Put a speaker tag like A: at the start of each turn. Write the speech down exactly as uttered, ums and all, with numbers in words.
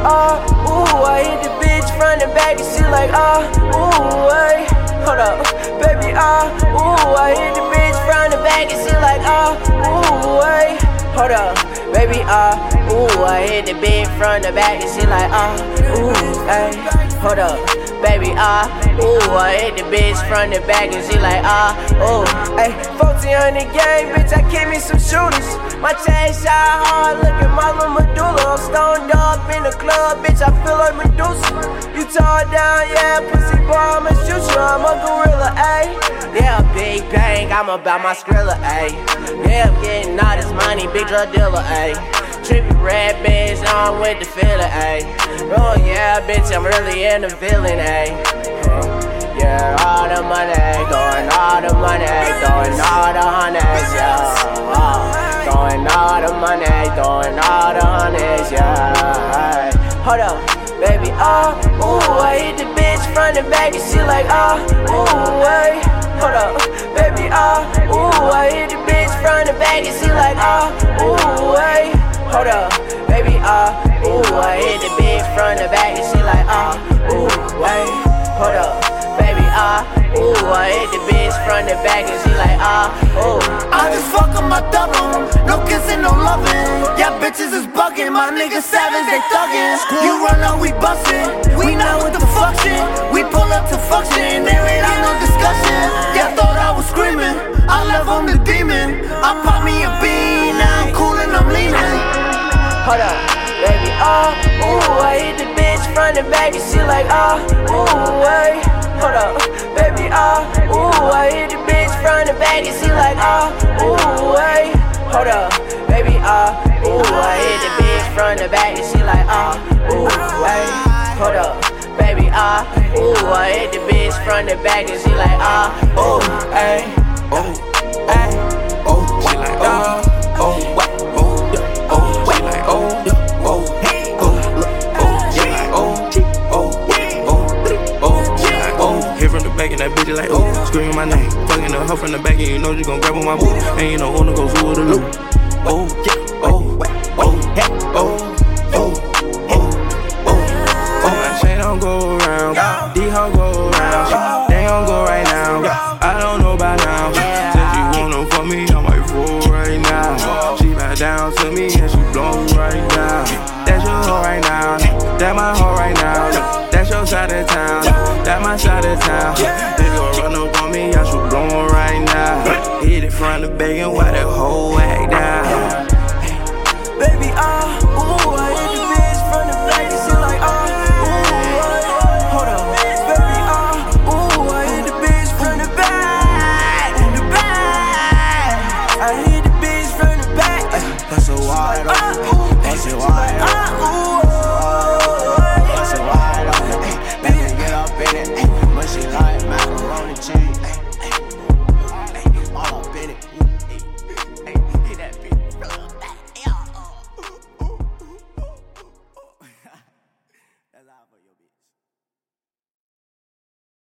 A: ah, ooh. I hit the bitch front and back and she like, ah, ooh, ay. Hold up, baby, ah, ooh. I hit the bitch front and back and she like, ah, ooh, ay. Hold up, baby, ah, ooh. I hit the bitch front and back and she like, ah, ooh, ay. Hold up, baby, ah, ooh. I hit the bitch front and back and she like, ah, ooh, ay. fourteen hundred gang, bitch, I keep me some shooters. My chain shine hard, look at my little medulla. I'm stoned up in the club, bitch, I feel like Medusa. You tore down, yeah, pussy boy, I'ma shoot you, I'm a gorilla, ayy. Yeah, big bang, I'm about my Skrilla, ayy. Yeah, I'm getting all this money, big drug dealer, ayy. Trippy red bitch, now I'm with the feeling, ayy. Oh yeah, bitch, I'm really in the feeling, ayy. Yeah, all the money, throwing all the money, throwing all the honeys, yeah. Oh, throwing all the money, throwing all the honeys, yeah. Hold up, baby, ah, uh, ooh. I hit the bitch front and back and she like, ah, uh, ooh, ay. Hold up, baby, ah, uh, ooh. I hit the bitch front and back and she like, ah, uh, ooh, ay. Hold up, baby, ah, uh, ooh. I hit the bitch front and back and she like, ah, uh, ooh, ay. Hold up, baby, ah, uh, ooh. I hit the bitch front and back and she like, ah, uh, ooh.
B: I just fuck on my double, no kissing, no loving. Yeah, bitches is bugging, my niggas savage, they thuggin'. You run out, we bustin', we not with the fuck shit. We pull up to function, there ain't no discussion. Yeah, thought I was screaming, I left on the demon. I pop me a bean, now I'm cool and I'm leaning.
A: Hold up, baby, ah, uh, ooh. I hit the bitch front and back and she like, ah, uh, ooh, ay. Hold up, baby, ah, uh, ooh. I hit the bitch front and back and she like, ah, uh, ooh, ay. Hold up, baby, ah, uh, ooh. I hit the bitch front and back and she like, ah, uh, ooh, ay. Hold up, baby, ah, uh, ooh. I hit the bitch front and back and she like, ah, uh, ooh, ay.
C: Oh, ay, oh, she like, oh, oh, what, oh, yeah, oh, she like, oh, yeah, oh, oh, oh, she like, oh, oh, oh, oh, she like, oh. Hit from the back and that bitch like, oh, screaming my name, fucking the hoe from the back and you know you gon' grab on my boot, and you know wanna go through with a loop. Oh, yeah, oh, oh, oh, oh, oh, oh, oh. I say don't go around, these hoes go around, they gon' go right now. I don't know by now. Since you wanna fuck me, I might fall right now. She back down to me and she blow right now. That's your hoe right now. That my hoe right now. That's your side of town. That my side of town. They gon' run up on me, I should blow right now. Hit it front the back and why that whole ass.